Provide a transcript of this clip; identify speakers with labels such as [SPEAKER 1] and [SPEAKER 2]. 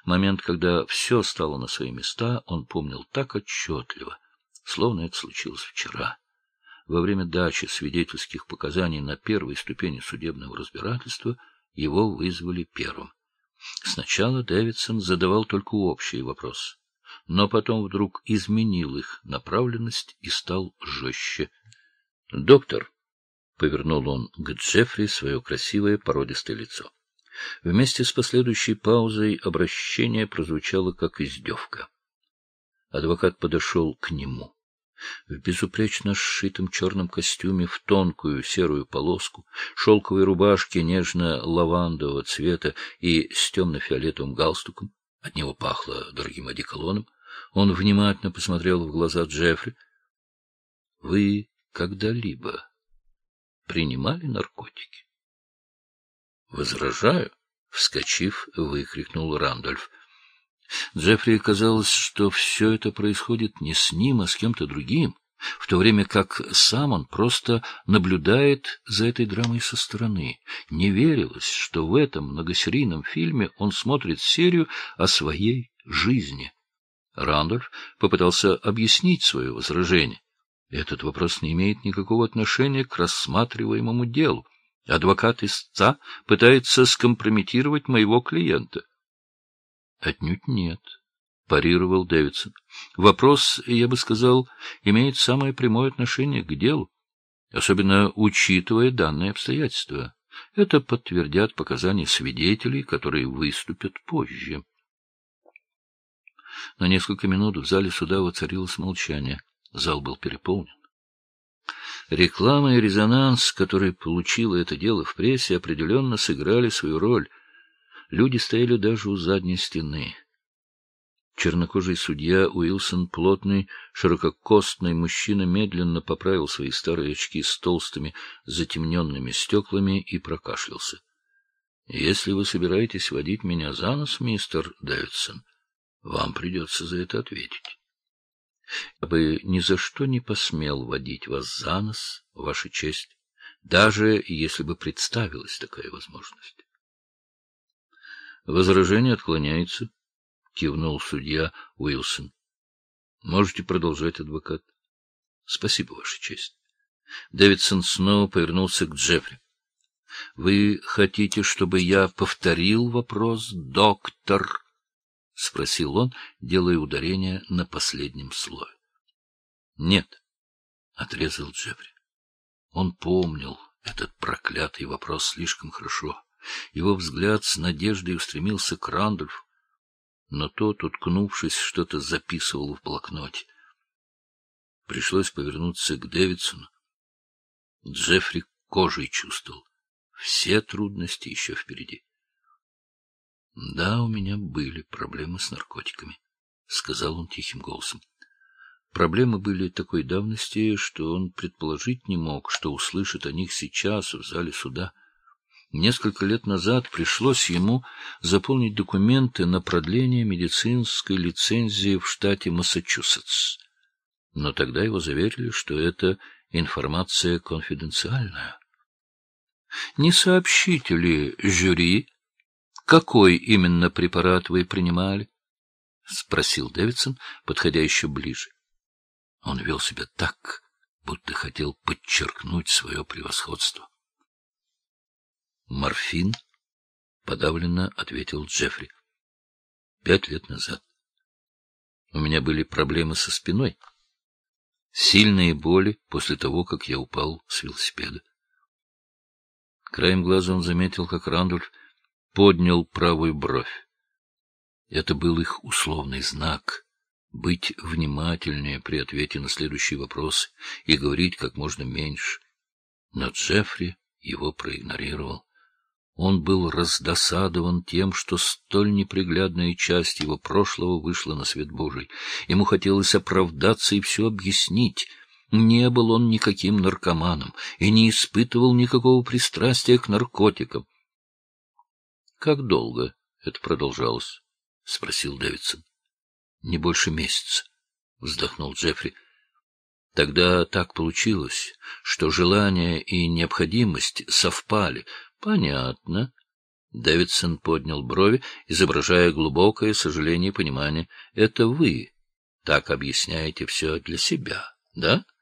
[SPEAKER 1] Момент, когда все стало на свои места, он помнил так отчетливо, словно это случилось вчера. Во время дачи свидетельских показаний на первой ступени судебного разбирательства его вызвали первым. Сначала Дэвидсон задавал только общие вопросы, но потом вдруг изменил их направленность и стал жестче. — Доктор, — повернул он к Джеффри свое красивое породистое лицо. Вместе с последующей паузой обращение прозвучало как издевка. Адвокат подошел к нему. В безупречно сшитом черном костюме, в тонкую серую полоску, шелковой рубашке нежно-лавандового цвета и с темно-фиолетовым галстуком, от него пахло дорогим одеколоном, он внимательно посмотрел в глаза Джеффри. — Вы когда-либо принимали наркотики? — Возражаю, — вскочив, выкрикнул Рандольф. Джеффри казалось, что все это происходит не с ним, а с кем-то другим, в то время как сам он просто наблюдает за этой драмой со стороны. Не верилось, что в этом многосерийном фильме он смотрит серию о своей жизни. Рандольф попытался объяснить свое возражение. Этот вопрос не имеет никакого отношения к рассматриваемому делу. Адвокат истца пытается скомпрометировать моего клиента. — Отнюдь нет, — парировал Дэвидсон. — Вопрос, я бы сказал, имеет самое прямое отношение к делу, особенно учитывая данные обстоятельства. Это подтвердят показания свидетелей, которые выступят позже. На несколько минут в зале суда воцарилось молчание. Зал был переполнен. Реклама и резонанс, который получило это дело в прессе, определенно сыграли свою роль. Люди стояли даже у задней стены. Чернокожий судья Уилсон, плотный, ширококостный мужчина, медленно поправил свои старые очки с толстыми затемненными стеклами и прокашлялся. — Если вы собираетесь водить меня за нос, мистер Дэвидсон, вам придется за это ответить. Я бы ни за что не посмел водить вас за нос, Ваша честь, даже если бы представилась такая возможность. Возражение отклоняется, — кивнул судья Уилсон. — Можете продолжать, адвокат. — Спасибо, Ваша честь. Дэвидсон снова повернулся к Джеффри. — Вы хотите, чтобы я повторил вопрос, доктор? — спросил он, делая ударение на последнем слове. — Нет, — отрезал Джеффри. Он помнил этот проклятый вопрос слишком хорошо. Его взгляд с надеждой устремился к Рандольфу, но тот, уткнувшись, что-то записывал в блокноте. Пришлось повернуться к Дэвидсону. Джеффри кожей чувствовал. Все трудности еще впереди. — Да, у меня были проблемы с наркотиками, — сказал он тихим голосом. Проблемы были такой давности, что он предположить не мог, что услышит о них сейчас в зале суда. Несколько лет назад пришлось ему заполнить документы на продление медицинской лицензии в штате Массачусетс. Но тогда его заверили, что это информация конфиденциальная. — Не сообщите ли жюри, какой именно препарат вы принимали? — спросил Дэвидсон, подходя еще ближе. Он вел себя так, будто хотел подчеркнуть свое превосходство. «Морфин?» — подавленно ответил Джеффри. 5 лет назад. У меня были проблемы со спиной. Сильные боли после того, как я упал с велосипеда. Краем глаза он заметил, как Рандольф поднял правую бровь. Это был их условный знак — быть внимательнее при ответе на следующие вопросы и говорить как можно меньше. Но Джеффри его проигнорировал. Он был раздосадован тем, что столь неприглядная часть его прошлого вышла на свет Божий. Ему хотелось оправдаться и все объяснить. Не был он никаким наркоманом и не испытывал никакого пристрастия к наркотикам. — Как долго это продолжалось? — спросил Дэвидсон. — Не больше месяца, — вздохнул Джеффри. Тогда так получилось, что желание и необходимость совпали. — Понятно. Дэвидсон поднял брови, изображая глубокое сожаление и понимание. — Это вы так объясняете все для себя, да? —